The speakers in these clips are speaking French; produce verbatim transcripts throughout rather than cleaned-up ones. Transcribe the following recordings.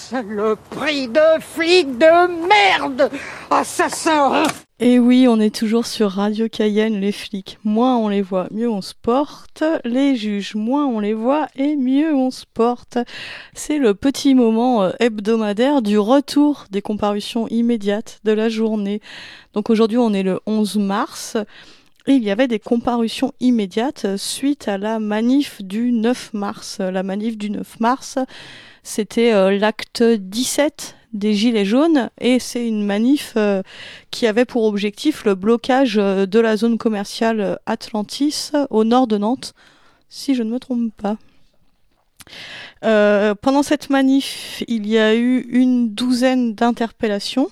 Saloperie de flic de merde! Assassin! Et oui, on est toujours sur Radio Cayenne, les flics, moins on les voit, mieux on se porte, les juges, moins on les voit et mieux on se porte. C'est le petit moment hebdomadaire du retour des comparutions immédiates de la journée. Donc aujourd'hui on est le onze mars et il y avait des comparutions immédiates suite à la manif du neuf mars. La manif du neuf mars, c'était euh, l'acte dix-sept des Gilets jaunes et c'est une manif euh, qui avait pour objectif le blocage euh, de la zone commerciale Atlantis au nord de Nantes, si je ne me trompe pas. Euh, pendant cette manif, il y a eu une douzaine d'interpellations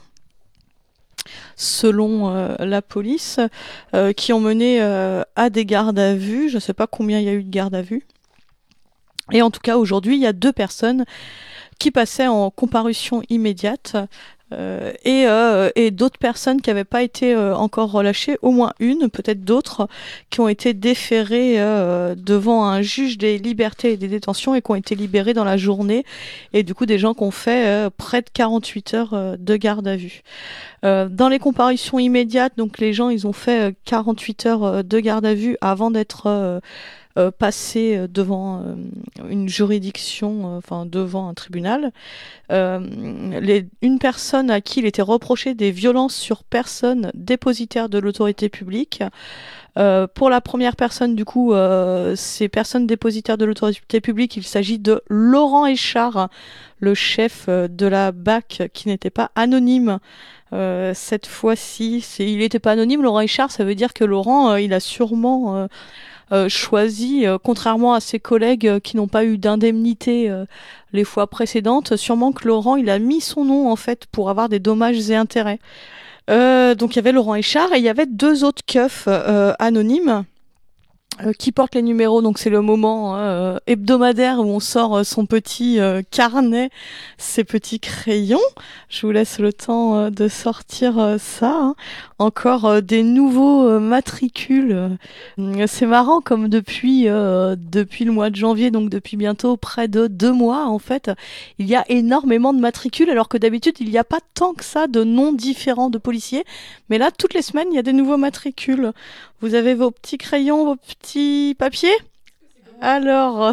selon euh, la police euh, qui ont mené euh, à des gardes à vue. Je ne sais pas combien il y a eu de gardes à vue. Et en tout cas, aujourd'hui, il y a deux personnes qui passaient en comparution immédiate euh, et, euh, et d'autres personnes qui n'avaient pas été euh, encore relâchées, au moins une, peut-être d'autres, qui ont été déférées euh, devant un juge des libertés et des détentions et qui ont été libérées dans la journée. Et du coup, des gens qui ont fait euh, près de quarante-huit heures euh, de garde à vue. Euh, dans les comparutions immédiates, donc les gens, ils ont fait euh, quarante-huit heures euh, de garde à vue avant d'être euh, Euh, passer devant euh, une juridiction, euh, enfin devant un tribunal. Euh, les, une personne à qui il était reproché des violences sur personne dépositaire de l'autorité publique. Euh, pour la première personne, du coup, euh, ces personnes dépositaires de l'autorité publique, il s'agit de Laurent Échard, le chef de la B A C, qui n'était pas anonyme. Euh, cette fois-ci, c'est, il n'était pas anonyme, Laurent Échard, ça veut dire que Laurent, euh, il a sûrement euh, euh, choisi, euh, contrairement à ses collègues euh, qui n'ont pas eu d'indemnité euh, les fois précédentes, sûrement que Laurent, il a mis son nom, en fait, pour avoir des dommages et intérêts. Euh, donc il y avait Laurent Échard et il y avait deux autres keufs euh, anonymes euh, qui portent les numéros. Donc c'est le moment euh, hebdomadaire où on sort euh, son petit euh, carnet, ses petits crayons. Je vous laisse le temps euh, de sortir euh, ça. Hein. Encore euh, des nouveaux euh, matricules. Euh, c'est marrant comme depuis euh, depuis le mois de janvier, donc depuis bientôt près de deux mois en fait, il y a énormément de matricules alors que d'habitude il n'y a pas tant que ça de noms différents de policiers. Mais là, toutes les semaines, il y a des nouveaux matricules. Vous avez vos petits crayons, vos petits papiers ? Alors,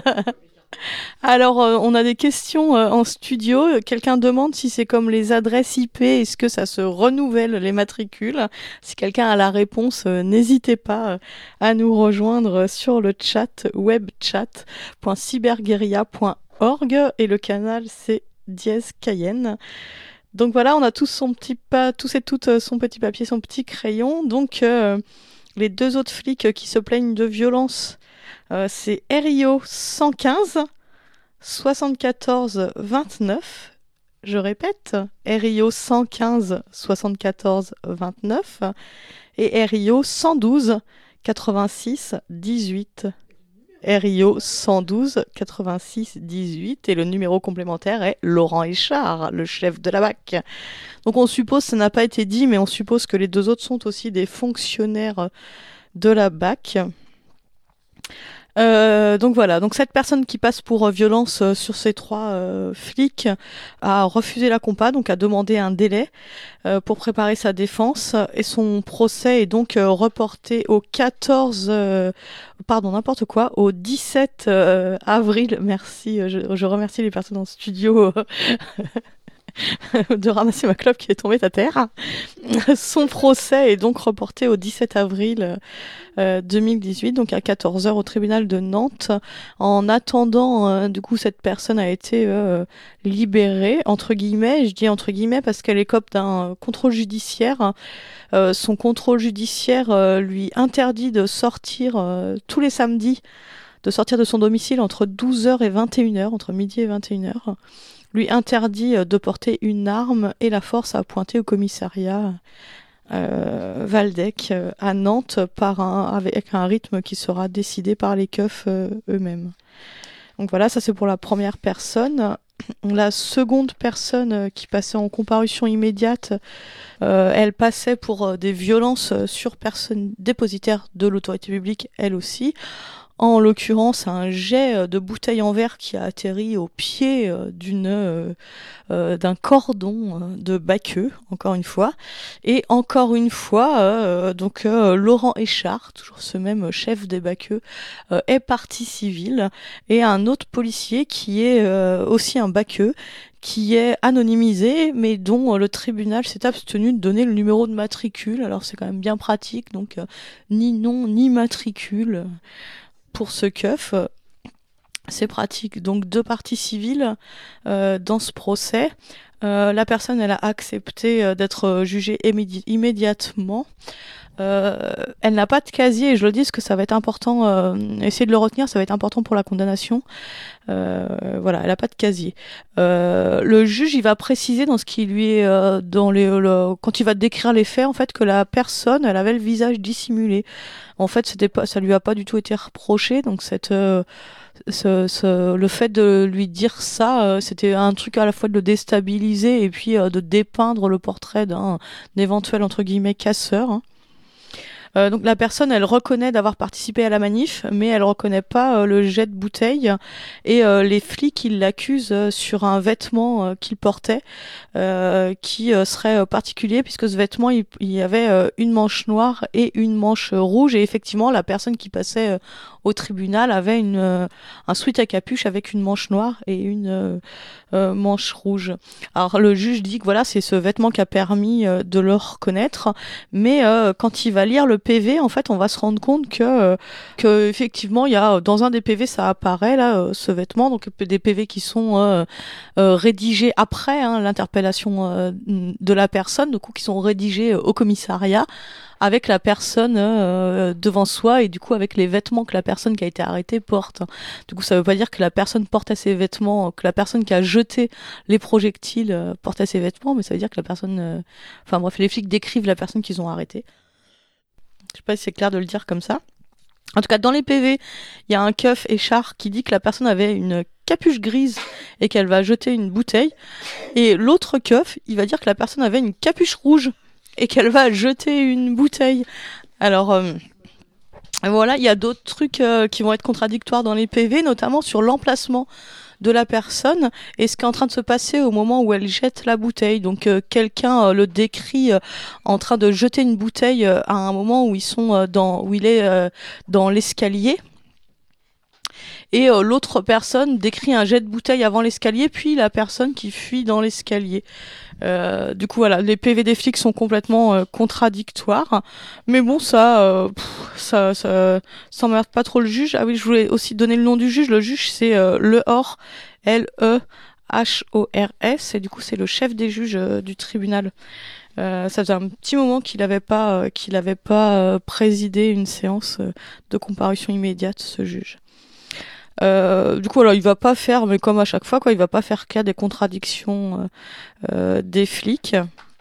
alors euh, on a des questions euh, en studio. Quelqu'un demande si c'est comme les adresses I P, est-ce que ça se renouvelle les matricules ? Si quelqu'un a la réponse, euh, n'hésitez pas euh, à nous rejoindre sur le chat webchat point cyberguerilla point org et le canal c'est dièse Cayenne. Donc voilà, on a tous son petit pas, tous et toutes son petit papier, son petit crayon. Donc euh, les deux autres flics qui se plaignent de violence, euh, c'est R I O cent quinze soixante-quatorze vingt-neuf. Je répète, R I O cent quinze soixante-quatorze vingt-neuf et R I O cent douze quatre-vingt-six dix-huit. R I O cent douze quatre-vingt-six dix-huit et le numéro complémentaire est Laurent Échard, le chef de la B A C. Donc on suppose, ça n'a pas été dit, mais on suppose que les deux autres sont aussi des fonctionnaires de la B A C. Euh, donc voilà, donc cette personne qui passe pour euh, violence euh, sur ces trois euh, flics a refusé la compa, donc a demandé un délai euh, pour préparer sa défense et son procès est donc euh, reporté au quatorze, euh, pardon n'importe quoi, au dix-sept euh, avril. Merci, je, je remercie les personnes en studio. de ramasser ma clope qui est tombée à terre. Son procès est donc reporté au dix-sept avril euh, deux mille dix-huit, donc à quatorze heures au tribunal de Nantes. En attendant, euh, du coup, cette personne a été euh, libérée, entre guillemets. Je dis entre guillemets parce qu'elle écope d'un contrôle judiciaire. Euh, son contrôle judiciaire euh, lui interdit de sortir euh, tous les samedis, de sortir de son domicile entre douze heures et vingt et une heures, entre midi et vingt et une heures. Lui interdit de porter une arme et la force à pointer au commissariat euh, Valdec euh, à Nantes par un, avec un rythme qui sera décidé par les keufs euh, eux-mêmes. Donc voilà, ça c'est pour la première personne. La seconde personne qui passait en comparution immédiate, euh, elle passait pour des violences sur personnes dépositaires de l'autorité publique, elle aussi. En l'occurrence, un jet de bouteille en verre qui a atterri au pied d'une, euh, euh, d'un cordon de Baqueux, encore une fois. Et encore une fois, euh, donc euh, Laurent Échard, toujours ce même chef des Baqueux, euh, est partie civile. Et un autre policier qui est euh, aussi un Baqueux, qui est anonymisé, mais dont euh, le tribunal s'est abstenu de donner le numéro de matricule. Alors c'est quand même bien pratique, donc euh, ni nom ni matricule pour ce keuf. C'est pratique. Donc deux parties civiles euh, dans ce procès. Euh, la personne, elle a accepté euh, d'être jugée immédi- immédiatement. Euh, elle n'a pas de casier, et je le dis parce que ça va être important, euh, essayer de le retenir, ça va être important pour la condamnation. Euh, voilà, elle n'a pas de casier. Euh, le juge, il va préciser dans ce qui lui est, euh, dans les, le, quand il va décrire les faits, en fait, que la personne, elle avait le visage dissimulé. En fait, c'était pas, ça lui a pas du tout été reproché, donc cette, euh, ce, ce, le fait de lui dire ça, euh, c'était un truc à la fois de le déstabiliser et puis euh, de dépeindre le portrait d'un éventuel entre guillemets casseur. Hein. Euh, donc la personne, elle reconnaît d'avoir participé à la manif, mais elle reconnaît pas euh, le jet de bouteille. Et euh, les flics, ils l'accusent euh, sur un vêtement euh, qu'il portait, euh, qui euh, serait euh, particulier, puisque ce vêtement, il, il y avait euh, une manche noire et une manche euh, rouge. Et effectivement, la personne qui passait euh, au tribunal avait une, euh, un sweat à capuche avec une manche noire et une euh, euh, manche rouge. Alors le juge dit que voilà, c'est ce vêtement qui a permis euh, de le reconnaître, mais euh, quand il va lire le P V, en fait, on va se rendre compte que, euh, que effectivement, il y a dans un des P V, ça apparaît là, euh, ce vêtement, donc des P V qui sont euh, euh, rédigés après hein, l'interpellation euh, de la personne, du coup, qui sont rédigés au commissariat, avec la personne euh, devant soi et du coup avec les vêtements que la personne qui a été arrêtée porte. Du coup, ça veut pas dire que la personne portait ses vêtements, que la personne qui a jeté les projectiles euh, portait ses vêtements, mais ça veut dire que la personne... euh, Enfin bref, les flics décrivent la personne qu'ils ont arrêtée. Je sais pas si c'est clair de le dire comme ça. En tout cas, dans les P V, il y a un keuf Échard qui dit que la personne avait une capuche grise et qu'elle va jeter une bouteille. Et l'autre keuf, il va dire que la personne avait une capuche rouge et qu'elle va jeter une bouteille. Alors, euh, voilà, il y a d'autres trucs euh, qui vont être contradictoires dans les P V, notamment sur l'emplacement de la personne et ce qui est en train de se passer au moment où elle jette la bouteille. Donc euh, quelqu'un euh, le décrit euh, en train de jeter une bouteille euh, à un moment où ils sont euh, dans où il est euh, dans l'escalier. Et euh, l'autre personne décrit un jet de bouteille avant l'escalier, puis la personne qui fuit dans l'escalier. Euh, du coup, voilà, les P V des flics sont complètement euh, contradictoires. Mais bon, ça, euh, pff, ça, ça, ça emmerde pas trop le juge. Ah oui, je voulais aussi donner le nom du juge. Le juge, c'est euh, Lehors, L E H O R S, et du coup, c'est le chef des juges euh, du tribunal. Euh, ça faisait un petit moment qu'il n'avait pas, euh, qu'il avait pas euh, présidé une séance euh, de comparution immédiate, ce juge. Euh, du coup, alors, il va pas faire, mais comme à chaque fois, quoi, il va pas faire cas des contradictions euh, euh, des flics.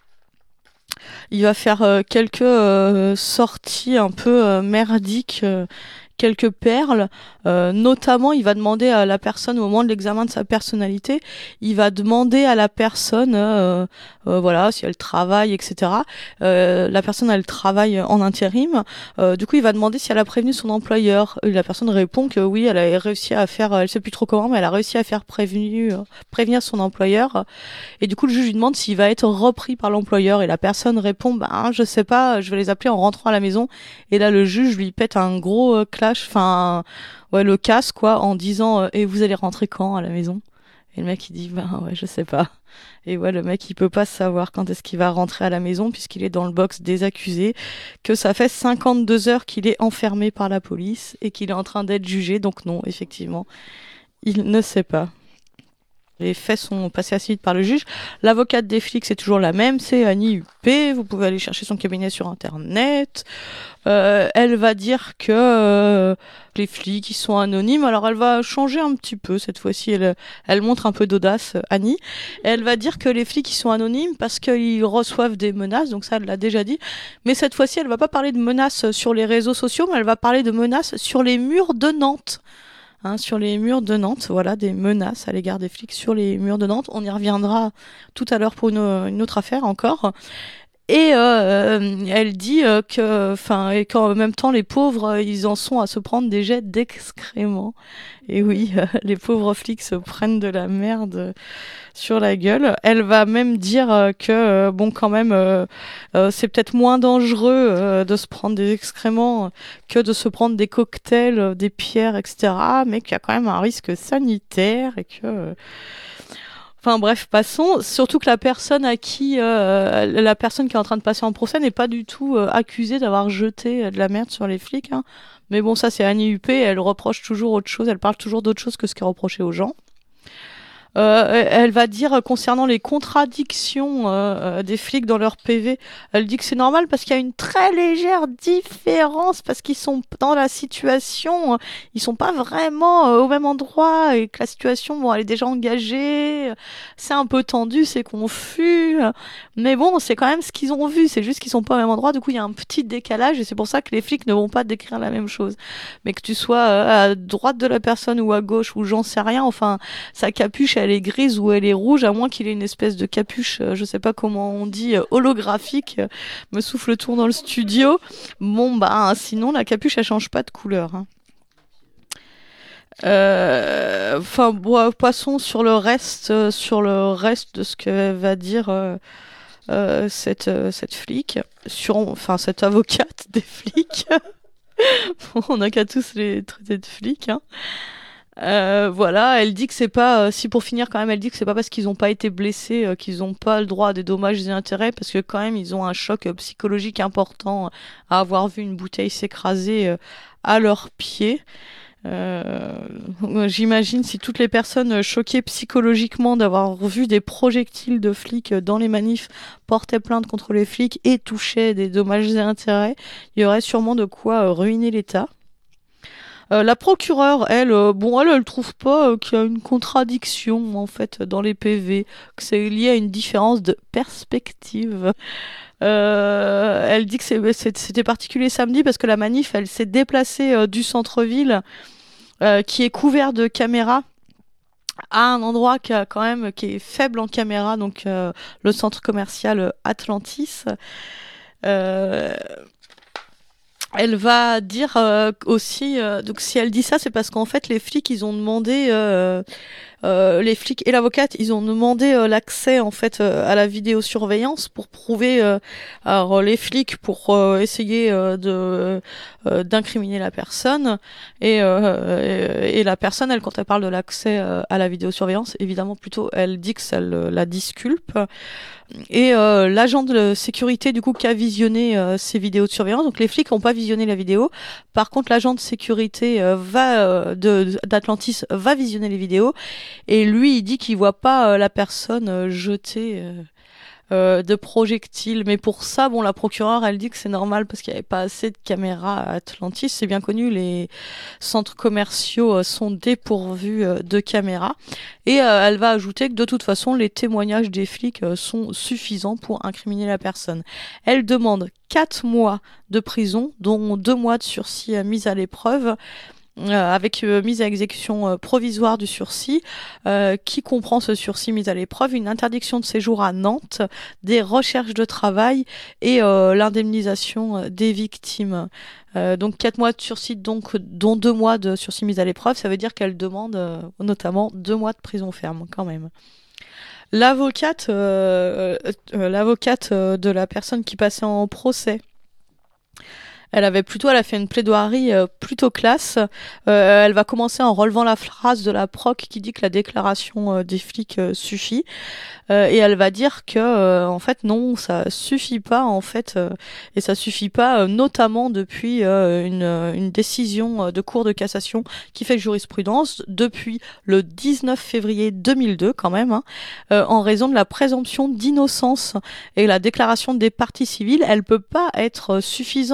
Il va faire euh, quelques euh, sorties un peu euh, merdiques, euh, quelques perles. Euh, notamment, il va demander à la personne, au moment de l'examen de sa personnalité, il va demander à la personne, euh, euh, voilà, si elle travaille, et cetera. Euh, la personne, elle travaille en intérim. Euh, du coup, il va demander si elle a prévenu son employeur. Et la personne répond que oui, elle a réussi à faire, elle sait plus trop comment, mais elle a réussi à faire prévenu, euh, prévenir son employeur. Et du coup, le juge lui demande s'il va être repris par l'employeur. Et la personne répond, ben, je sais pas, je vais les appeler en rentrant à la maison. Et là, le juge lui pète un gros euh, clash, enfin, ouais, le casse, quoi, en disant, euh, et vous allez rentrer quand à la maison? Et le mec, il dit, ben, ouais, je sais pas. Et ouais, le mec, il peut pas savoir quand est-ce qu'il va rentrer à la maison, puisqu'il est dans le box des accusés, que ça fait cinquante-deux heures qu'il est enfermé par la police, et qu'il est en train d'être jugé, donc non, effectivement, il ne sait pas. Les faits sont passés assez vite par le juge. L'avocate des flics, c'est toujours la même, c'est Annie Huppé. Vous pouvez aller chercher son cabinet sur Internet. Euh, elle va dire que euh, les flics, ils sont anonymes. Alors, elle va changer un petit peu. Cette fois-ci, elle, elle montre un peu d'audace, Annie. Et elle va dire que les flics, ils sont anonymes parce qu'ils reçoivent des menaces. Donc ça, elle l'a déjà dit. Mais cette fois-ci, elle va pas parler de menaces sur les réseaux sociaux, mais elle va parler de menaces sur les murs de Nantes. Hein, sur les murs de Nantes, voilà, des menaces à l'égard des flics sur les murs de Nantes. On y reviendra tout à l'heure pour une, une autre affaire encore. Et euh, elle dit euh, que, enfin, et qu'en même temps, les pauvres, euh, ils en sont à se prendre des jets d'excréments. Et oui, euh, les pauvres flics se prennent de la merde sur la gueule. Elle va même dire euh, que, euh, bon, quand même, euh, euh, c'est peut-être moins dangereux euh, de se prendre des excréments que de se prendre des cocktails, euh, des pierres, et cetera. Mais qu'il y a quand même un risque sanitaire et que... Euh, Enfin bref, passons. Surtout que la personne à qui euh, la personne qui est en train de passer en procès n'est pas du tout euh, accusée d'avoir jeté euh, de la merde sur les flics. Hein. Mais bon, ça c'est Annie Huppé. Elle reproche toujours autre chose. Elle parle toujours d'autre chose que ce qui est reproché aux gens. Euh, elle va dire concernant les contradictions euh, des flics dans leur P V, elle dit que c'est normal parce qu'il y a une très légère différence parce qu'ils sont dans la situation, euh, ils sont pas vraiment euh, au même endroit et que la situation, bon, elle est déjà engagée, c'est un peu tendu, c'est confus, mais bon, c'est quand même ce qu'ils ont vu, c'est juste qu'ils sont pas au même endroit, du coup il y a un petit décalage et c'est pour ça que les flics ne vont pas décrire la même chose. Mais que tu sois euh, à droite de la personne ou à gauche ou j'en sais rien, enfin, sa capuche elle est grise ou elle est rouge, à moins qu'il ait une espèce de capuche, euh, je sais pas comment on dit, euh, holographique, euh, me souffle le tour dans le studio. Bon, bah, sinon, la capuche, elle change pas de couleur. Hein. Euh, Enfin, bon, passons sur le reste, euh, sur le reste de ce que va dire euh, euh, cette, euh, cette flic, sur, enfin, cette avocate des flics. Bon, on n'a qu'à tous les traiter de flics, hein. Euh, voilà, elle dit que c'est pas, euh, si pour finir quand même, elle dit que c'est pas parce qu'ils ont pas été blessés euh, qu'ils ont pas le droit à des dommages et intérêts, parce que quand même ils ont un choc euh, psychologique important à avoir vu une bouteille s'écraser euh, à leurs pieds. Euh, j'imagine si toutes les personnes choquées psychologiquement d'avoir vu des projectiles de flics dans les manifs portaient plainte contre les flics et touchaient des dommages et intérêts, il y aurait sûrement de quoi euh, ruiner l'État. Euh, la procureure, elle, euh, bon, elle, elle trouve pas euh, qu'il y a une contradiction en fait dans les P V, que c'est lié à une différence de perspective. Euh, elle dit que c'est, c'est, c'était particulier samedi parce que la manif, elle s'est déplacée euh, du centre-ville, euh, qui est couvert de caméras, à un endroit qui a quand même qui est faible en caméra, donc euh, le centre commercial Atlantis. Euh, Elle va dire euh, aussi, euh, donc si elle dit ça, c'est parce qu'en fait les flics ils ont demandé, euh, euh, les flics et l'avocate ils ont demandé euh, l'accès en fait euh, à la vidéosurveillance pour prouver, euh, alors les flics pour euh, essayer euh, de euh, d'incriminer la personne et, euh, et et la personne elle quand elle parle de l'accès euh, à la vidéosurveillance évidemment plutôt elle dit que ça le, la disculpe. Et euh, l'agent de sécurité du coup qui a visionné euh, ces vidéos de surveillance, donc les flics n'ont pas visionné la vidéo. Par contre, l'agent de sécurité euh, va euh, de d'Atlantis va visionner les vidéos et lui il dit qu'il voit pas euh, la personne euh, jeter euh, euh, de projectiles. Mais pour ça, bon, la procureure elle dit que c'est normal parce qu'il n'y avait pas assez de caméras à Atlantis. C'est bien connu, les centres commerciaux euh, sont dépourvus euh, de caméras. Et euh, elle va ajouter que de toute façon, les témoignages des flics euh, sont suffisants pour incriminer la personne. Elle demande quatre mois de prison, dont deux mois de sursis euh, mis à l'épreuve, euh, avec euh, mise à exécution euh, provisoire du sursis, euh, qui comprend ce sursis mis à l'épreuve, une interdiction de séjour à Nantes, des recherches de travail et euh, l'indemnisation euh, des victimes. Euh, donc quatre mois de sursis, donc dont deux mois de sursis mis à l'épreuve, ça veut dire qu'elle demande euh, notamment deux mois de prison ferme quand même. L'avocate, euh, euh, l'avocate euh, de la personne qui passait en procès, elle avait plutôt, elle a fait une plaidoirie euh, plutôt classe. Euh, elle va commencer en relevant la phrase de la proc qui dit que la déclaration euh, des flics euh, suffit. Euh, et elle va dire que euh, en fait non, ça suffit pas en fait, euh, et ça suffit pas euh, notamment depuis euh, une, une décision de cour de cassation qui fait jurisprudence depuis le dix-neuf février deux mille deux quand même, hein, euh, en raison de la présomption d'innocence et la déclaration des parties civiles, elle peut pas être suffisante en fait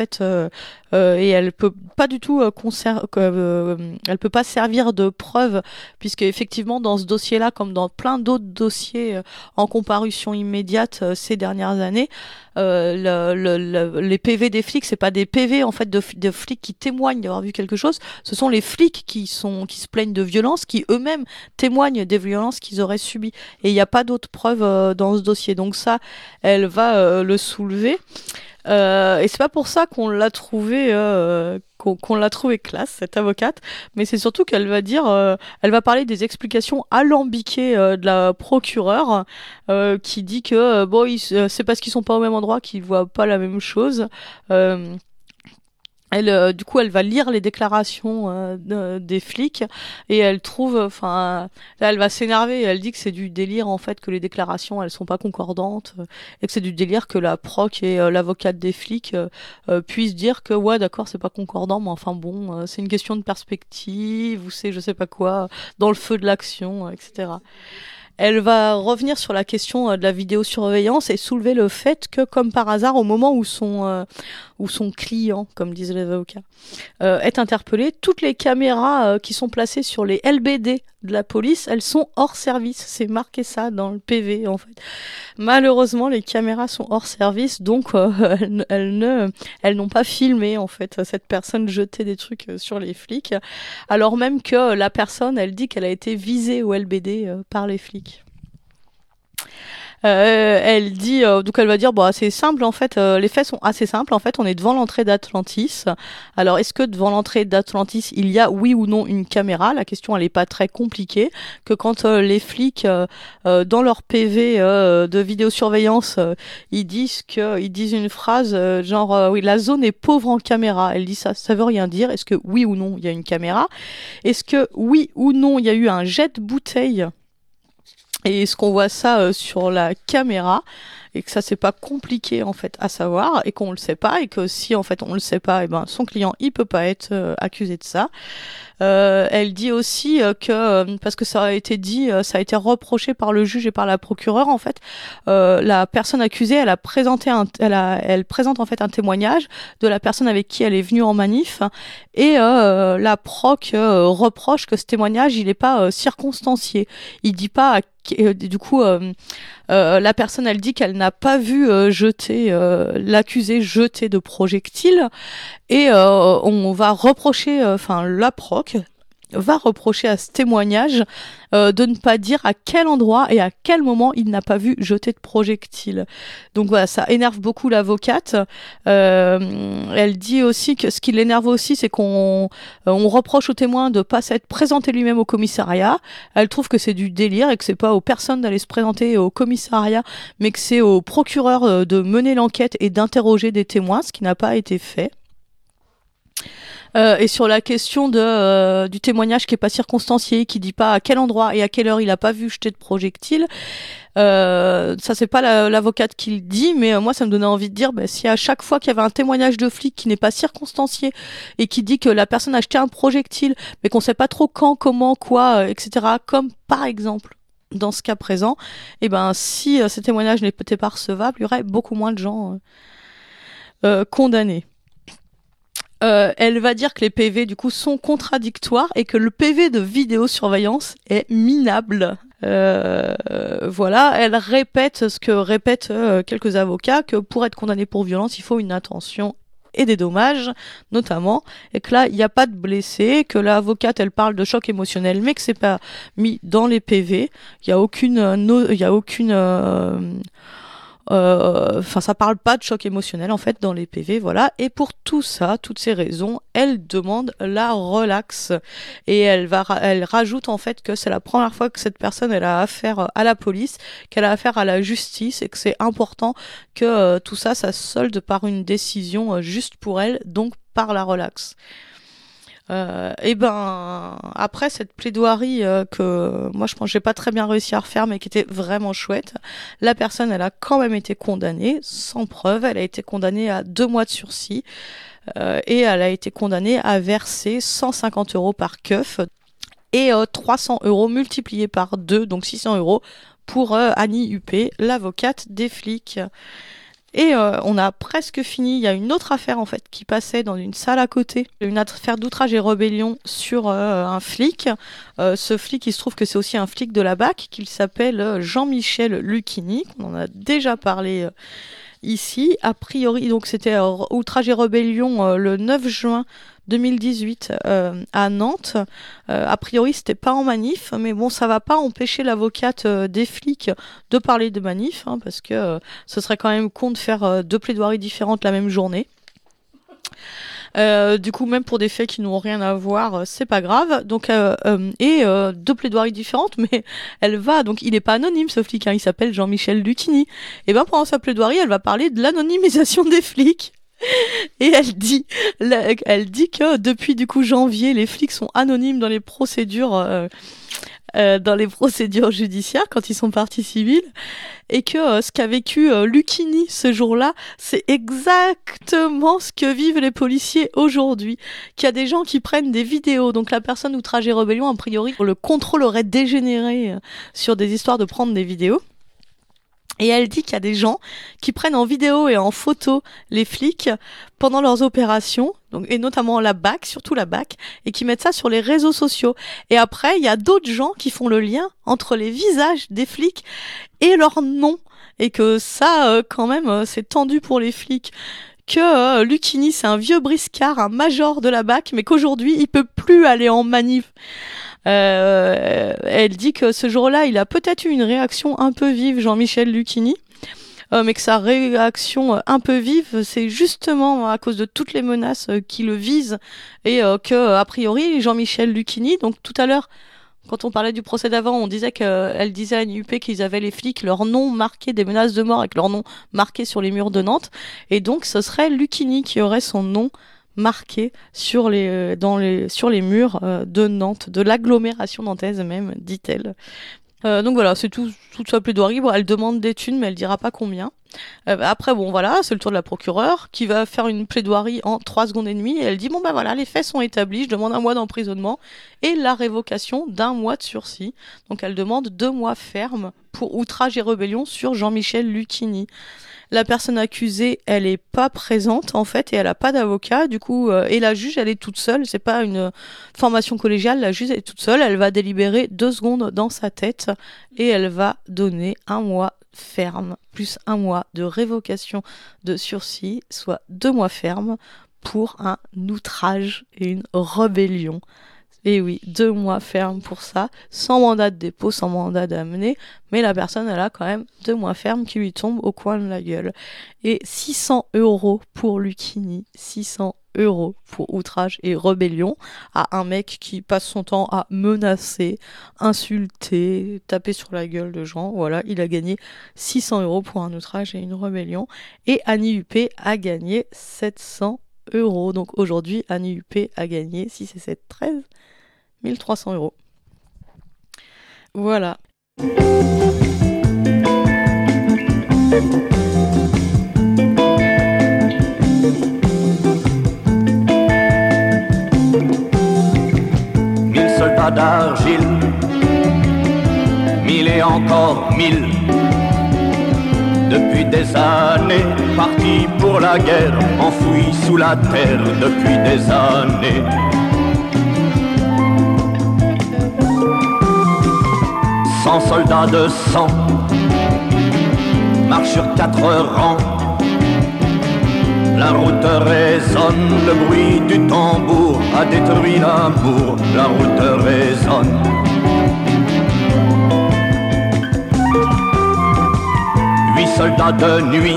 fait, euh, euh, et elle peut pas du tout euh, conser- euh, elle peut pas servir de preuve, puisque effectivement dans ce dossier-là, comme dans plein d'autres dossiers euh, en comparution immédiate euh, ces dernières années, euh, le, le, le, les P V des flics, c'est pas des P V en fait de, de flics qui témoignent d'avoir vu quelque chose, ce sont les flics qui sont qui se plaignent de violences, qui eux-mêmes témoignent des violences qu'ils auraient subies, et il n'y a pas d'autres preuves euh, dans ce dossier. Donc ça, elle va euh, le soulever. Euh, et c'est pas pour ça qu'on l'a trouvé euh, qu'on, qu'on l'a trouvé classe, cette avocate, mais c'est surtout qu'elle va dire, euh, elle va parler des explications alambiquées euh, de la procureure, euh, qui dit que euh, bon, ils, euh, c'est parce qu'ils sont pas au même endroit qu'ils voient pas la même chose. Euh, Elle, euh, du coup, elle va lire les déclarations euh, de- des flics et elle trouve, enfin, là, elle va s'énerver. Elle dit que c'est du délire en fait, que les déclarations elles sont pas concordantes, euh, et que c'est du délire que la proc et euh, l'avocate des flics euh, euh, puissent dire que ouais, d'accord, c'est pas concordant, mais enfin bon, euh, c'est une question de perspective ou c'est je sais pas quoi, dans le feu de l'action, euh, et cetera. Elle va revenir sur la question euh, de la vidéosurveillance et soulever le fait que, comme par hasard, au moment où son, euh, où son client, comme disent les avocats, euh, est interpellé, toutes les caméras euh, qui sont placées sur les L B D de la police, elles sont hors service. C'est marqué ça dans le P V, en fait. Malheureusement, les caméras sont hors service, donc euh, elles, elles ne, elles n'ont pas filmé, en fait, cette personne jeter des trucs euh, sur les flics, alors même que la personne, elle dit qu'elle a été visée au L B D euh, par les flics. Euh, elle dit, euh, donc elle va dire, bon, c'est simple en fait, euh, les faits sont assez simples en fait, on est devant l'entrée d'Atlantis. Alors est-ce que devant l'entrée d'Atlantis, il y a oui ou non une caméra? La question elle est pas très compliquée, que quand euh, les flics euh, euh, dans leur P V euh, de vidéosurveillance, euh, ils disent que ils disent une phrase euh, genre euh, oui, la zone est pauvre en caméra. Elle dit ça, ça veut rien dire. Est-ce que oui ou non il y a une caméra? Est-ce que oui ou non il y a eu un jet de bouteille? Et est-ce qu'on voit ça euh, sur la caméra et que ça c'est pas compliqué en fait à savoir et qu'on le sait pas et que si en fait on le sait pas, et ben son client il peut pas être euh, accusé de ça. Euh, elle dit aussi euh, que euh, parce que ça a été dit, euh, ça a été reproché par le juge et par la procureure en fait. Euh, la personne accusée, elle a présenté un, elle a, elle présente en fait un témoignage de la personne avec qui elle est venue en manif et euh, la proc euh, reproche que ce témoignage il est pas euh, circonstancié. Il dit pas à euh, du coup, euh, euh, la personne, elle dit qu'elle n'a pas vu euh, jeter euh, l'accusé jeter de projectiles, et euh, on va reprocher, enfin euh, la proc va reprocher à ce témoignage euh, de ne pas dire à quel endroit et à quel moment il n'a pas vu jeter de projectiles. Donc voilà, ça énerve beaucoup l'avocate. Euh, elle dit aussi que ce qui l'énerve aussi, c'est qu'on euh, on reproche au témoin de pas s'être présenté lui-même au commissariat. Elle trouve que c'est du délire et que c'est pas aux personnes d'aller se présenter au commissariat, mais que c'est au procureur euh, de mener l'enquête et d'interroger des témoins, ce qui n'a pas été fait. Euh, et sur la question de euh, du témoignage qui est pas circonstancié, qui dit pas à quel endroit et à quelle heure il a pas vu jeter de projectiles, euh, ça c'est pas la, l'avocate qui le dit, mais euh, moi ça me donnait envie de dire, bah, si à chaque fois qu'il y avait un témoignage de flic qui n'est pas circonstancié et qui dit que la personne a jeté un projectile, mais qu'on sait pas trop quand, comment, quoi, euh, et cetera. Comme par exemple dans ce cas présent, et ben si euh, ces témoignages n'étaient pas recevables, il y aurait beaucoup moins de gens euh, euh, condamnés. Euh, elle va dire que les P V du coup sont contradictoires et que le P V de vidéosurveillance est minable. Euh, voilà, elle répète ce que répètent euh, quelques avocats, que pour être condamné pour violence, il faut une intention et des dommages, notamment, et que là, il n'y a pas de blessés, que l'avocate, elle parle de choc émotionnel, mais que c'est pas mis dans les P V. Il y a aucune, il y a aucune euh, Enfin, euh, ça parle pas de choc émotionnel en fait dans les P V, voilà. Et pour tout ça, toutes ces raisons, elle demande la relaxe et elle va, elle rajoute en fait que c'est la première fois que cette personne elle a affaire à la police, qu'elle a affaire à la justice et que c'est important que euh, tout ça, ça solde par une décision euh, juste pour elle, donc par la relaxe. Euh, et ben après cette plaidoirie euh, que moi je pense que j'ai pas très bien réussi à refaire mais qui était vraiment chouette, la personne elle a quand même été condamnée sans preuve. Elle a été condamnée à deux mois de sursis euh, et elle a été condamnée à verser cent cinquante euros par keuf et euh, trois cents euros multipliés par deux, donc six cents euros pour euh, Annie Huppé, l'avocate des flics. Et euh, on a presque fini. Il y a une autre affaire en fait qui passait dans une salle à côté, une affaire d'outrage et rébellion sur euh, un flic. Euh, ce flic, il se trouve que c'est aussi un flic de la B A C, qu'il s'appelle Jean-Michel Lucchini. On en a déjà parlé euh, ici. A priori, donc c'était euh, outrage et rébellion euh, le neuf juin deux mille dix-huit euh, à Nantes. Euh, a priori, c'était pas en manif, mais bon, ça va pas empêcher l'avocate euh, des flics de parler de manif, hein, parce que euh, ce serait quand même con de faire euh, deux plaidoiries différentes la même journée. Euh, du coup, même pour des faits qui n'ont rien à voir, euh, c'est pas grave. Donc, euh, euh, et euh, deux plaidoiries différentes, mais elle va. Donc, il est pas anonyme ce flic, hein, il s'appelle Jean-Michel Lucchini. Et ben, pendant sa plaidoirie, elle va parler de l'anonymisation des flics. Et elle dit, elle dit que depuis du coup janvier, les flics sont anonymes dans les procédures, euh, euh, dans les procédures judiciaires quand ils sont partie civile, et que euh, ce qu'a vécu euh, Lucchini ce jour-là, c'est exactement ce que vivent les policiers aujourd'hui. Qu'il y a des gens qui prennent des vidéos, donc la personne outrage et rébellion, a priori, le contrôle aurait dégénéré euh, sur des histoires de prendre des vidéos. Et elle dit qu'il y a des gens qui prennent en vidéo et en photo les flics pendant leurs opérations, donc, et notamment la B A C, surtout la B A C, et qui mettent ça sur les réseaux sociaux. Et après, il y a d'autres gens qui font le lien entre les visages des flics et leurs noms. Et que ça, euh, quand même, euh, c'est tendu pour les flics. Que euh, Lucchini, c'est un vieux briscard, un major de la B A C, mais qu'aujourd'hui, il peut plus aller en manif. Euh, elle dit que ce jour-là, il a peut-être eu une réaction un peu vive, Jean-Michel Lucchini, euh, mais que sa réaction un peu vive, c'est justement à cause de toutes les menaces euh, qui le visent, et euh, que, a priori, Jean-Michel Lucchini, donc tout à l'heure, quand on parlait du procès d'avant, on disait qu'elle disait à N I U P qu'ils avaient les flics, leur nom marqué, des menaces de mort avec leur nom marqué sur les murs de Nantes, et donc ce serait Lucchini qui aurait son nom marqué sur les, dans les, sur les murs euh, de Nantes, de l'agglomération nantaise même, dit-elle. Euh, donc voilà, c'est tout, toute sa plaidoirie. Bon, elle demande des thunes, mais elle dira pas combien. Euh, après, bon voilà, c'est le tour de la procureure qui va faire une plaidoirie en trois secondes et demie. Et elle dit, bon ben voilà, les faits sont établis, je demande un mois d'emprisonnement et la révocation d'un mois de sursis. Donc elle demande deux mois ferme pour outrage et rébellion sur Jean-Michel Lucchini. La personne accusée, elle est pas présente en fait et elle a pas d'avocat. Du coup, euh, et la juge, elle est toute seule. C'est pas une formation collégiale. La juge elle est toute seule. Elle va délibérer deux secondes dans sa tête et elle va donner un mois ferme plus un mois de révocation de sursis, soit deux mois ferme pour un outrage et une rébellion. Et oui, deux mois ferme pour ça, sans mandat de dépôt, sans mandat d'amener, mais la personne, elle a quand même deux mois ferme qui lui tombent au coin de la gueule. Et six cents euros pour Lucchini, six cents euros pour outrage et rébellion à un mec qui passe son temps à menacer, insulter, taper sur la gueule de gens. Voilà, il a gagné six cents euros pour un outrage et une rébellion. Et N I U P a gagné sept cents euros. Donc aujourd'hui, N I U P a gagné six et sept, treize. mille trois cents euros. Voilà. Mille soldats d'argile, mille et encore mille, depuis des années, partis pour la guerre, enfouis sous la terre depuis des années. Cent soldats de sang marchent sur quatre rangs. La route résonne, le bruit du tambour a détruit l'amour. La route résonne. Huit soldats de nuit,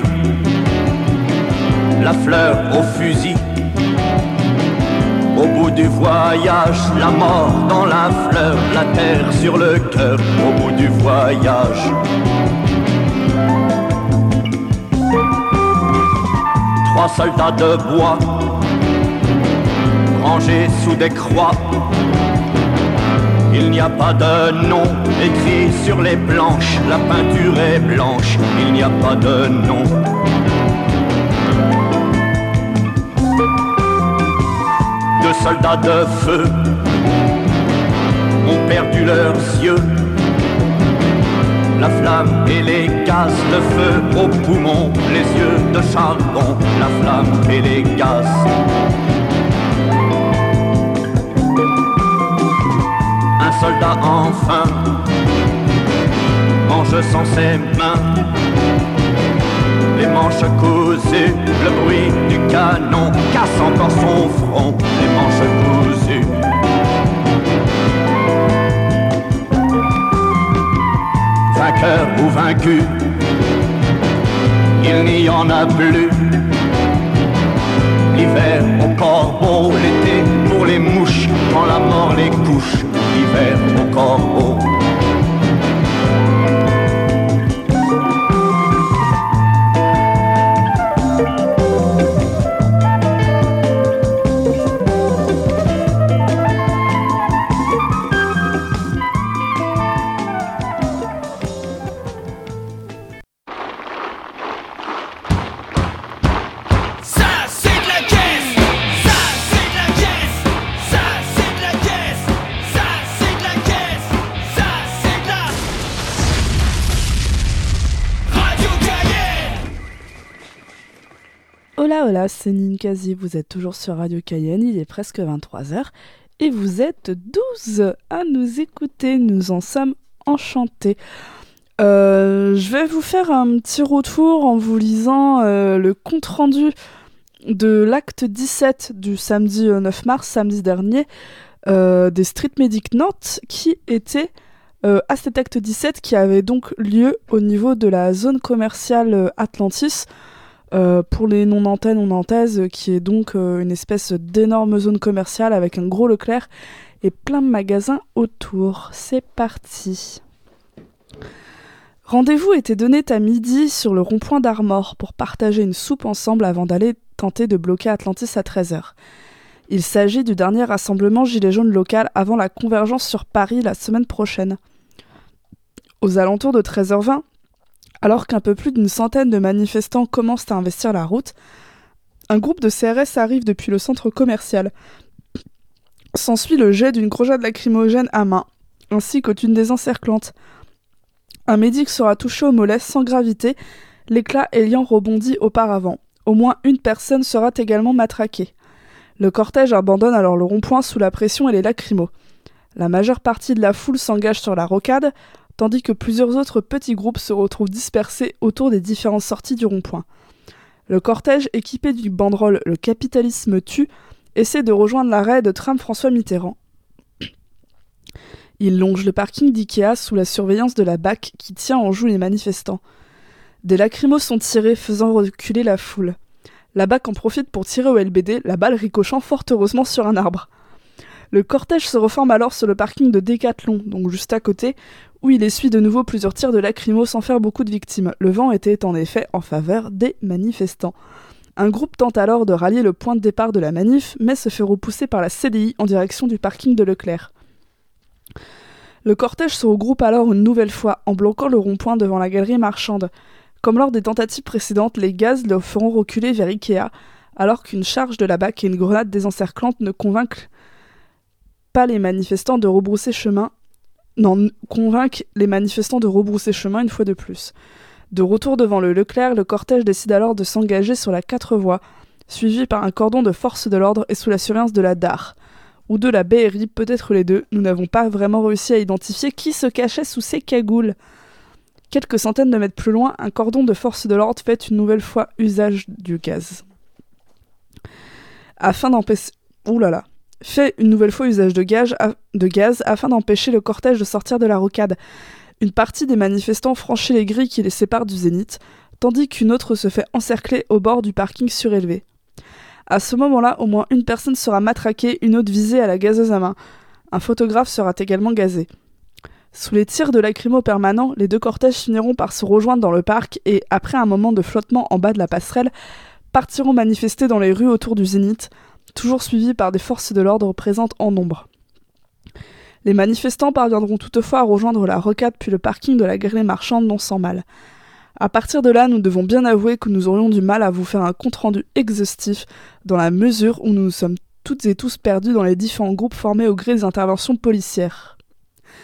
la fleur au fusil. Au bout du voyage, la mort dans la fleur, la terre sur le cœur, au bout du voyage. Trois soldats de bois, rangés sous des croix. Il n'y a pas de nom écrit sur les planches, la peinture est blanche, il n'y a pas de nom. Deux soldats de feu ont perdu leurs yeux. La flamme flammes et les gaz, le feu aux poumons, les yeux de charbon, la flamme et les gaz. Un soldat enfin mange sans ses mains, les manches cousues, le bruit du canon casse encore son front, les manches cousues. Vainqueur ou vaincu, il n'y en a plus. L'hiver au corbeau, l'été pour les mouches, quand la mort les couche, l'hiver au corbeau. Hola hola, c'est Ninkasi, vous êtes toujours sur Radio Cayenne, il est presque vingt-trois heures et vous êtes douze à nous écouter, nous en sommes enchantés. Euh, je vais vous faire un petit retour en vous lisant euh, le compte-rendu de l'acte dix-sept du samedi neuf mars, samedi dernier, euh, des Street Medic Nantes qui était euh, à cet acte dix-sept qui avait donc lieu au niveau de la zone commerciale Atlantis. Euh, pour les non-nantais, non-nantaises, qui est donc euh, une espèce d'énorme zone commerciale avec un gros Leclerc et plein de magasins autour. C'est parti. Rendez-vous était donné à midi sur le rond-point d'Armor pour partager une soupe ensemble avant d'aller tenter de bloquer Atlantis à treize heures. Il s'agit du dernier rassemblement gilet jaune local avant la convergence sur Paris la semaine prochaine. Aux alentours de treize heures vingt, alors qu'un peu plus d'une centaine de manifestants commencent à investir la route, un groupe de C R S arrive depuis le centre commercial. S'ensuit le jet d'une grenade lacrymogène à main, ainsi que d'une des encerclantes. Un médic sera touché au mollet sans gravité, l'éclat ayant rebondi auparavant. Au moins une personne sera également matraquée. Le cortège abandonne alors le rond-point sous la pression et les lacrymos. La majeure partie de la foule s'engage sur la rocade, tandis que plusieurs autres petits groupes se retrouvent dispersés autour des différentes sorties du rond-point. Le cortège, équipé du banderole « Le capitalisme tue », essaie de rejoindre l'arrêt de tram François Mitterrand. Il longe le parking d'Ikea sous la surveillance de la B A C qui tient en joue les manifestants. Des lacrymos sont tirés, faisant reculer la foule. La B A C en profite pour tirer au L B D, la balle ricochant fort heureusement sur un arbre. Le cortège se reforme alors sur le parking de Décathlon, donc juste à côté, où il essuie de nouveau plusieurs tirs de lacrymo sans faire beaucoup de victimes. Le vent était en effet en faveur des manifestants. Un groupe tente alors de rallier le point de départ de la manif, mais se fait repousser par la C D I en direction du parking de Leclerc. Le cortège se regroupe alors une nouvelle fois, en bloquant le rond-point devant la galerie marchande. Comme lors des tentatives précédentes, les gaz le feront reculer vers Ikea, alors qu'une charge de la B A C et une grenade désencerclante ne convainquent pas les manifestants de rebrousser chemin. Non, convainquent les manifestants de rebrousser chemin une fois de plus. De retour devant le Leclerc, le cortège décide alors de s'engager sur la quatre voies, suivi par un cordon de force de l'ordre et sous la surveillance de la D A R. Ou de la B R I, peut-être les deux, nous n'avons pas vraiment réussi à identifier qui se cachait sous ces cagoules. Quelques centaines de mètres plus loin, un cordon de force de l'ordre fait une nouvelle fois usage du gaz. Afin d'empêcher... Ouh là là. fait une nouvelle fois usage de, gage, de gaz afin d'empêcher le cortège de sortir de la rocade. Une partie des manifestants franchit les grilles qui les séparent du Zénith, tandis qu'une autre se fait encercler au bord du parking surélevé. À ce moment-là, au moins une personne sera matraquée, une autre visée à la gazeuse à main. Un photographe sera également gazé. Sous les tirs de lacrymo permanents, les deux cortèges finiront par se rejoindre dans le parc et, après un moment de flottement en bas de la passerelle, partiront manifester dans les rues autour du Zénith, toujours suivis par des forces de l'ordre présentes en nombre. Les manifestants parviendront toutefois à rejoindre la rocade puis le parking de la galerie marchande non sans mal. À partir de là, nous devons bien avouer que nous aurions du mal à vous faire un compte-rendu exhaustif dans la mesure où nous nous sommes toutes et tous perdus dans les différents groupes formés au gré des interventions policières.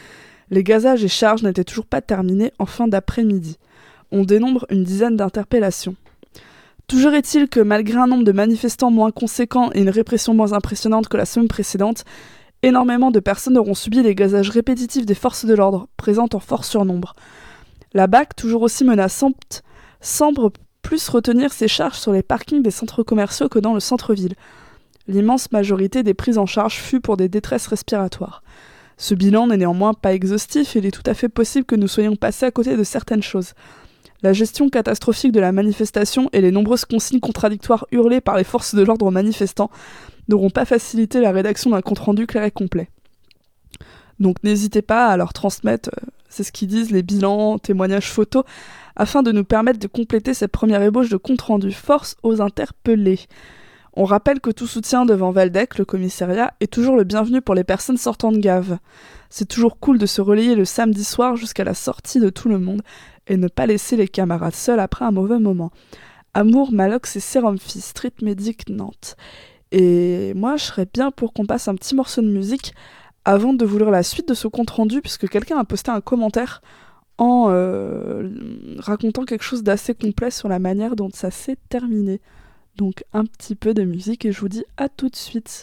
Les gazages et charges n'étaient toujours pas terminés en fin d'après-midi. On dénombre une dizaine d'interpellations. Toujours est-il que malgré un nombre de manifestants moins conséquent et une répression moins impressionnante que la semaine précédente, énormément de personnes auront subi les gazages répétitifs des forces de l'ordre, présentes en fort surnombre. La B A C, toujours aussi menaçante, semble plus retenir ses charges sur les parkings des centres commerciaux que dans le centre-ville. L'immense majorité des prises en charge fut pour des détresses respiratoires. Ce bilan n'est néanmoins pas exhaustif et il est tout à fait possible que nous soyons passés à côté de certaines choses. La gestion catastrophique de la manifestation et les nombreuses consignes contradictoires hurlées par les forces de l'ordre aux manifestants n'auront pas facilité la rédaction d'un compte-rendu clair et complet. Donc n'hésitez pas à leur transmettre, euh, c'est ce qu'ils disent, les bilans, témoignages photos, afin de nous permettre de compléter cette première ébauche de compte-rendu. Force aux interpellés. On rappelle que tout soutien devant Valdec, le commissariat, est toujours le bienvenu pour les personnes sortant de gave. C'est toujours cool de se relayer le samedi soir jusqu'à la sortie de tout le monde et ne pas laisser les camarades seuls après un mauvais moment. Amour, Malox et Sérum Phi, Street Medic Nantes. Et moi, je serais bien pour qu'on passe un petit morceau de musique avant de vous lire la suite de ce compte-rendu, puisque quelqu'un a posté un commentaire en euh, racontant quelque chose d'assez complet sur la manière dont ça s'est terminé. Donc un petit peu de musique et je vous dis à tout de suite.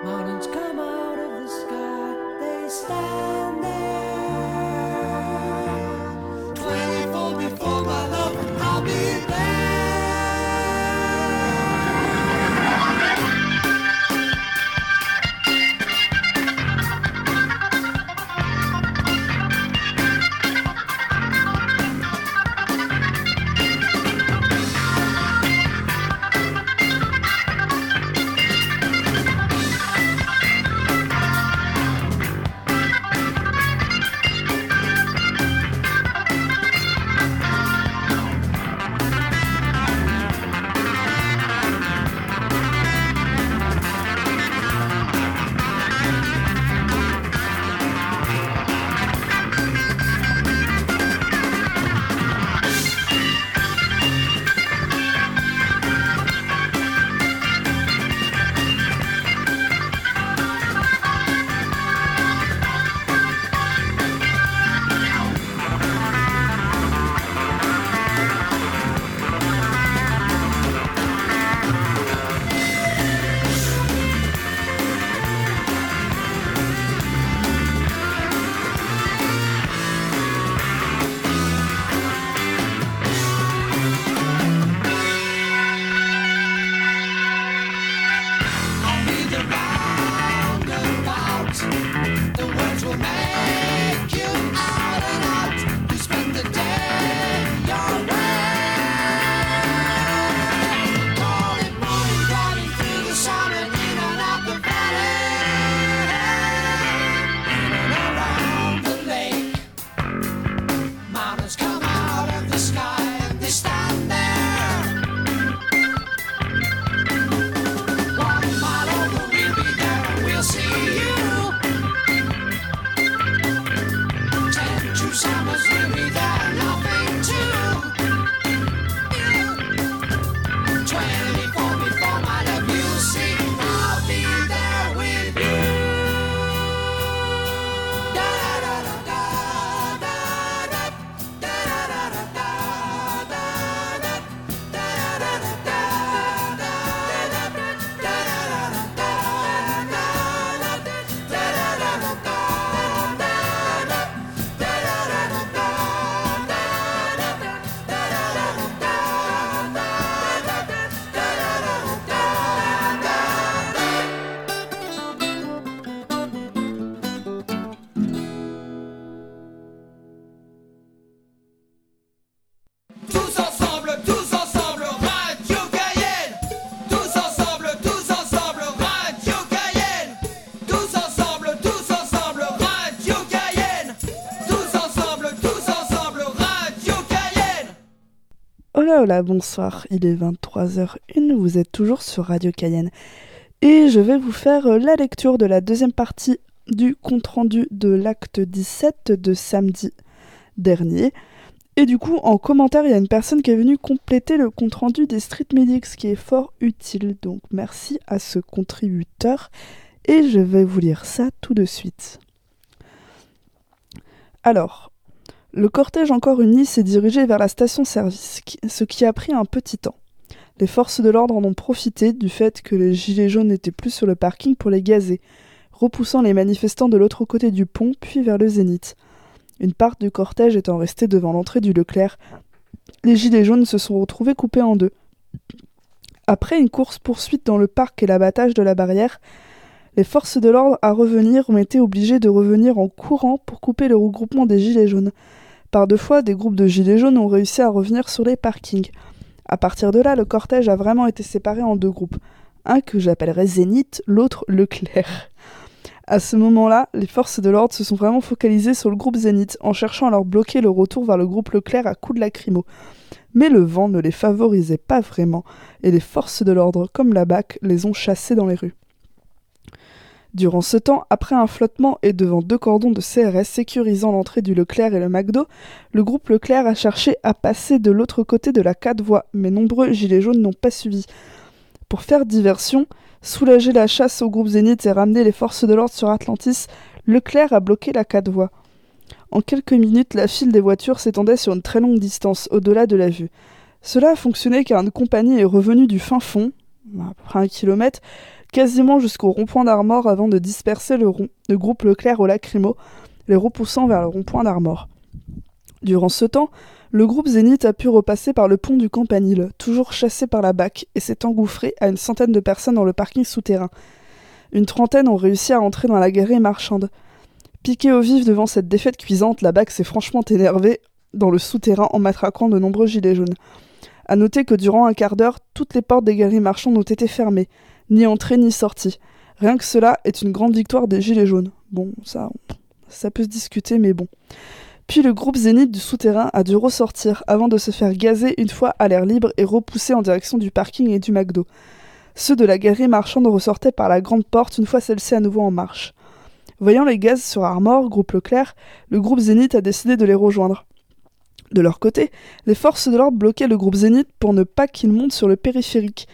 Mountains come out of the sky, they stand there. Twenty-four before my love, I'll be there. Hola hola, bonsoir, il est vingt-trois heures une, vous êtes toujours sur Radio Cayenne. Et je vais vous faire la lecture de la deuxième partie du compte-rendu de l'acte dix-sept de samedi dernier. Et du coup, en commentaire, il y a une personne qui est venue compléter le compte-rendu des Street Medics, ce qui est fort utile. Donc merci à ce contributeur. Et je vais vous lire ça tout de suite. Alors... Le cortège encore uni s'est dirigé vers la station-service, ce qui a pris un petit temps. Les forces de l'ordre en ont profité du fait que les gilets jaunes n'étaient plus sur le parking pour les gazer, repoussant les manifestants de l'autre côté du pont, puis vers le Zénith. Une part du cortège étant restée devant l'entrée du Leclerc, les gilets jaunes se sont retrouvés coupés en deux. Après une course-poursuite dans le parc et l'abattage de la barrière, les forces de l'ordre à revenir ont été obligées de revenir en courant pour couper le regroupement des gilets jaunes. Par deux fois, des groupes de gilets jaunes ont réussi à revenir sur les parkings. À partir de là, le cortège a vraiment été séparé en deux groupes. Un que j'appellerais Zénith, l'autre Leclerc. À ce moment-là, les forces de l'ordre se sont vraiment focalisées sur le groupe Zénith, en cherchant à leur bloquer le retour vers le groupe Leclerc à coups de lacrymo. Mais le vent ne les favorisait pas vraiment, et les forces de l'ordre, comme la B A C, les ont chassés dans les rues. Durant ce temps, après un flottement et devant deux cordons de C R S sécurisant l'entrée du Leclerc et le McDo, le groupe Leclerc a cherché à passer de l'autre côté de la quatre voies, mais nombreux gilets jaunes n'ont pas suivi. Pour faire diversion, soulager la chasse au groupe Zénith et ramener les forces de l'ordre sur Atlantis, Leclerc a bloqué la quatre voies. En quelques minutes, la file des voitures s'étendait sur une très longue distance, au-delà de la vue. Cela a fonctionné car une compagnie est revenue du fin fond, à peu près un kilomètre, quasiment jusqu'au rond-point d'Armor avant de disperser le, rond, le groupe Leclerc au lacrymo, les repoussant vers le rond-point d'Armor. Durant ce temps, le groupe Zénith a pu repasser par le pont du Campanile, toujours chassé par la B A C, et s'est engouffré à une centaine de personnes dans le parking souterrain. Une trentaine ont réussi à entrer dans la galerie marchande. Piqué au vif devant cette défaite cuisante, la B A C s'est franchement énervée dans le souterrain en matraquant de nombreux gilets jaunes. À noter que durant un quart d'heure, toutes les portes des galeries marchandes ont été fermées, ni entrée ni sortie. Rien que cela est une grande victoire des gilets jaunes. Bon, ça, ça peut se discuter, mais bon. Puis le groupe Zénith du souterrain a dû ressortir avant de se faire gazer une fois à l'air libre et repousser en direction du parking et du McDo. Ceux de la galerie marchande ressortaient par la grande porte une fois celle-ci à nouveau en marche. Voyant les gaz sur Armor, groupe Leclerc, le groupe Zénith a décidé de les rejoindre. De leur côté, les forces de l'ordre bloquaient le groupe Zénith pour ne pas qu'il monte sur le périphérique.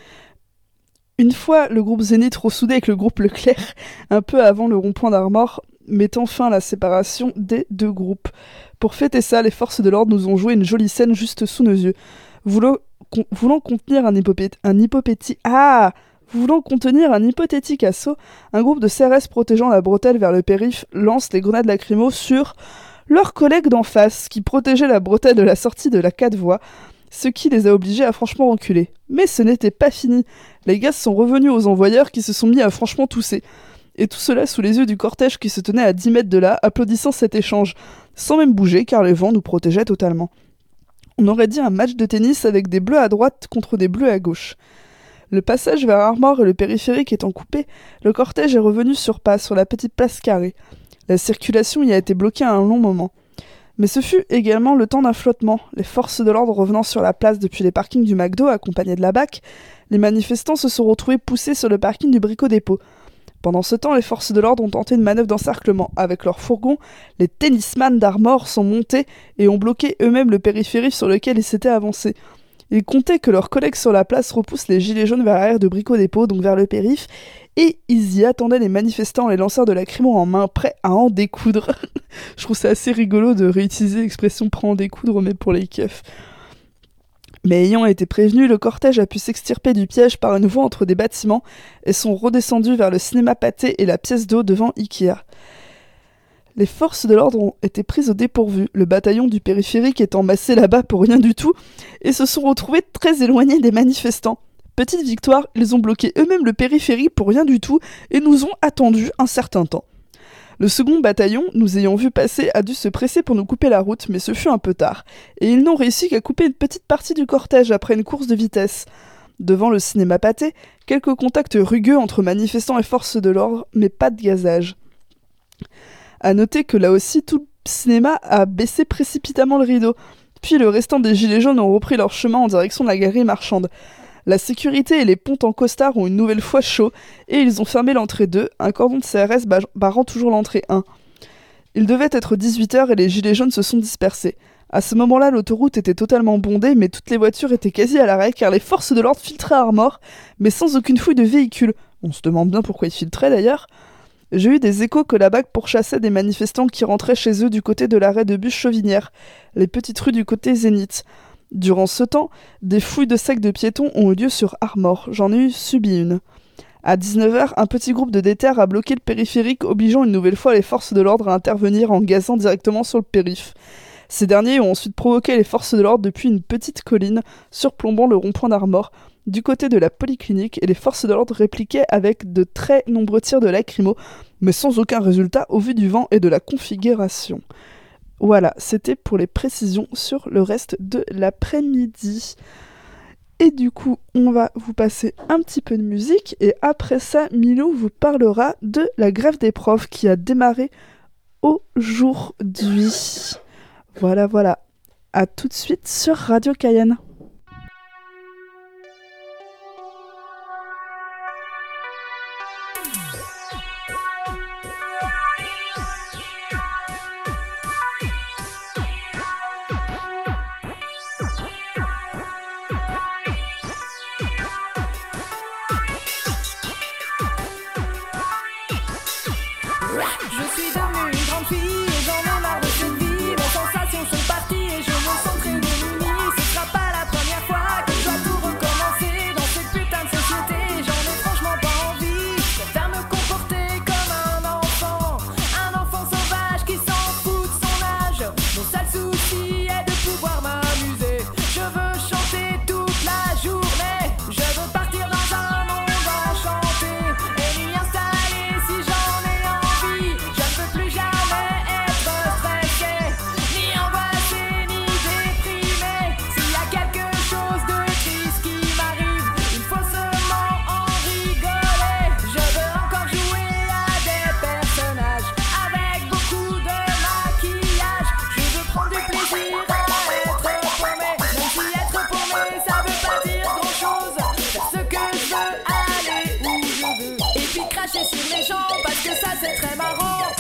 Une fois le groupe Zénith ressoudé avec le groupe Leclerc, un peu avant le rond-point d'Armor, mettant fin à la séparation des deux groupes. Pour fêter ça, les forces de l'ordre nous ont joué une jolie scène juste sous nos yeux. Voulant, con, voulant contenir un, hypopét, un hypopéti... Ah Voulant contenir un hypothétique assaut, un groupe de C R S protégeant la bretelle vers le périph' lance les grenades lacrymo sur leurs collègues d'en face, qui protégeaient la bretelle de la sortie de la quatre voies, ce qui les a obligés à franchement reculer. Mais ce n'était pas fini. Les gaz sont revenus aux envoyeurs qui se sont mis à franchement tousser. Et tout cela sous les yeux du cortège qui se tenait à dix mètres de là, applaudissant cet échange, sans même bouger car le vent nous protégeait totalement. On aurait dit un match de tennis avec des bleus à droite contre des bleus à gauche. Le passage vers Armor et le périphérique étant coupé, le cortège est revenu sur pas sur la petite place carrée. La circulation y a été bloquée à un long moment. Mais ce fut également le temps d'un flottement. Les forces de l'ordre revenant sur la place depuis les parkings du McDo accompagnés de la B A C, les manifestants se sont retrouvés poussés sur le parking du Brico Dépôt. Pendant ce temps, les forces de l'ordre ont tenté une manœuvre d'encerclement. Avec leurs fourgons, les tennisman d'Armor sont montés et ont bloqué eux-mêmes le périphérique sur lequel ils s'étaient avancés. Ils comptaient que leurs collègues sur la place repoussent les gilets jaunes vers l'arrière de Brico Dépôt, donc vers le périph', et ils y attendaient les manifestants, les lanceurs de lacrymo en main, prêts à en découdre. Je trouve ça assez rigolo de réutiliser l'expression « prêt à en découdre », mais pour les keufs. Mais ayant été prévenu, le cortège a pu s'extirper du piège par une voie entre des bâtiments et sont redescendus vers le cinéma Pathé et la pièce d'eau devant Ikea. Les forces de l'ordre ont été prises au dépourvu, le bataillon du périphérique étant massé là-bas pour rien du tout, et se sont retrouvés très éloignés des manifestants. Petite victoire, ils ont bloqué eux-mêmes le périphérique pour rien du tout et nous ont attendus un certain temps. Le second bataillon, nous ayant vu passer, a dû se presser pour nous couper la route, mais ce fut un peu tard, et ils n'ont réussi qu'à couper une petite partie du cortège après une course de vitesse. Devant le cinéma Pathé, quelques contacts rugueux entre manifestants et forces de l'ordre, mais pas de gazage. À noter que là aussi, tout le cinéma a baissé précipitamment le rideau, puis le restant des gilets jaunes ont repris leur chemin en direction de la galerie marchande. La sécurité et les pontes en costard ont une nouvelle fois chaud, et ils ont fermé l'entrée deux, un cordon de C R S barrant toujours l'entrée un. Il devait être dix-huit heures et les gilets jaunes se sont dispersés. À ce moment-là, l'autoroute était totalement bondée, mais toutes les voitures étaient quasi à l'arrêt, car les forces de l'ordre filtraient à Armor, mais sans aucune fouille de véhicule. On se demande bien pourquoi ils filtraient d'ailleurs. J'ai eu des échos que la B A C pourchassait des manifestants qui rentraient chez eux du côté de l'arrêt de bus Chauvinière, les petites rues du côté Zénith. Durant ce temps, des fouilles de sacs de piétons ont eu lieu sur Armor. J'en ai eu subi une. À dix-neuf heures, un petit groupe de déterres a bloqué le périphérique, obligeant une nouvelle fois les forces de l'ordre à intervenir en gazant directement sur le périph'. Ces derniers ont ensuite provoqué les forces de l'ordre depuis une petite colline surplombant le rond-point d'Armor, du côté de la polyclinique, et les forces de l'ordre répliquaient avec de très nombreux tirs de lacrymo, mais sans aucun résultat au vu du vent et de la configuration. Voilà, c'était pour les précisions sur le reste de l'après-midi. Et du coup, on va vous passer un petit peu de musique, et après ça, Milou vous parlera de la grève des profs qui a démarré aujourd'hui. Voilà, voilà. À tout de suite sur Radio Cayenne. Je suis devenue une grande fille et j'en ai marre de cette vie. Mes sensations sont parties et je me sens très démunie. Ce sera pas la première fois que je dois tout recommencer dans cette putain de société. J'en ai franchement pas envie. cracher sur les gens parce que ça c'est très marrant.